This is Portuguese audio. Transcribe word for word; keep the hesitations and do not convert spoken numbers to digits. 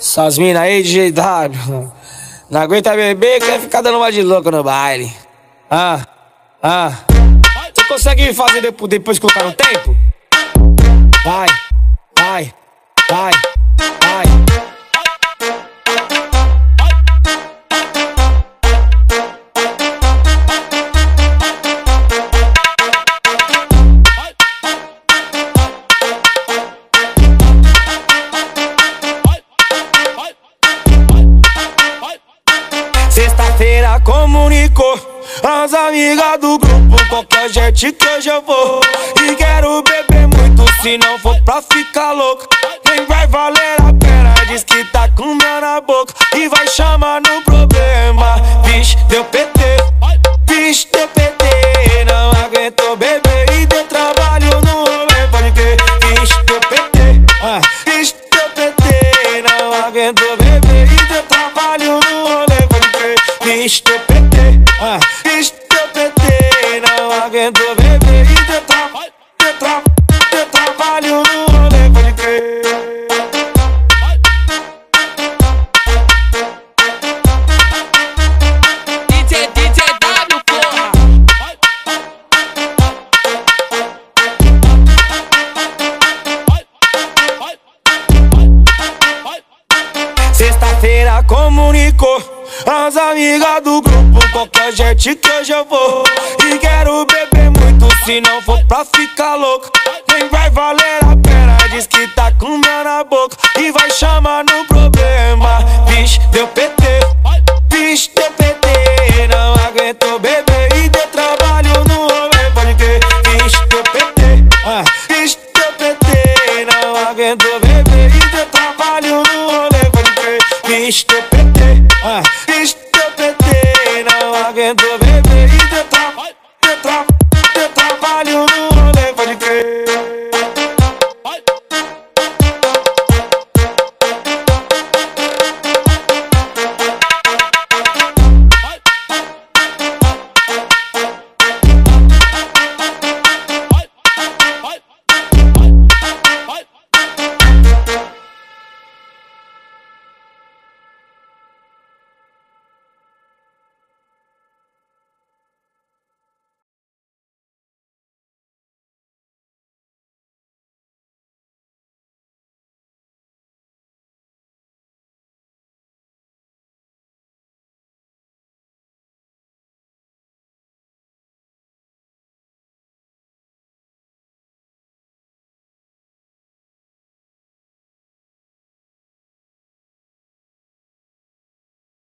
Essas minas aí de G W não aguenta beber, quer ficar dando uma de louco no baile. Ah, ah. Você consegue fazer depois, depois que colocar no tempo? Vai, vai, vai, vai. Sexta-feira comunicou as amigas do grupo, qualquer jet que hoje eu vou. E quero beber muito, se não for pra ficar louco. Nem vai valer a pena, diz que tá com mel na boca e vai chamar no problema. Vixe, deu P T, vixe, deu P T. Não aguentou beber e deu trabalho no rolê, pode crer. Vixe, deu P T, ah, vixe, deu P T. Não aguentou beber e deu trabalho no rolê, pode crer. Vixe, deu P T, ah, vixe, deu P T. Não aguentou beber e deu trabalho, deu trabalho, deu trabalho no rolê, pode crer. D J, D J W, porra! Sexta-feira comunicou as amigas do grupo, qualquer jet que hoje eu vou. E quero beber muito, se não for pra ficar louco. Nem vai valer a pena, diz que tá com mel na boca e vai chamar no problema. Vixe, deu P T, vixe, deu P T. Não aguentou beber e deu trabalho no rolê, pode crer. Vixe, deu P T, ah, vixe, deu P T. Não aguentou beber e deu trabalho no rolê, pode crer. Vixe, deu P T.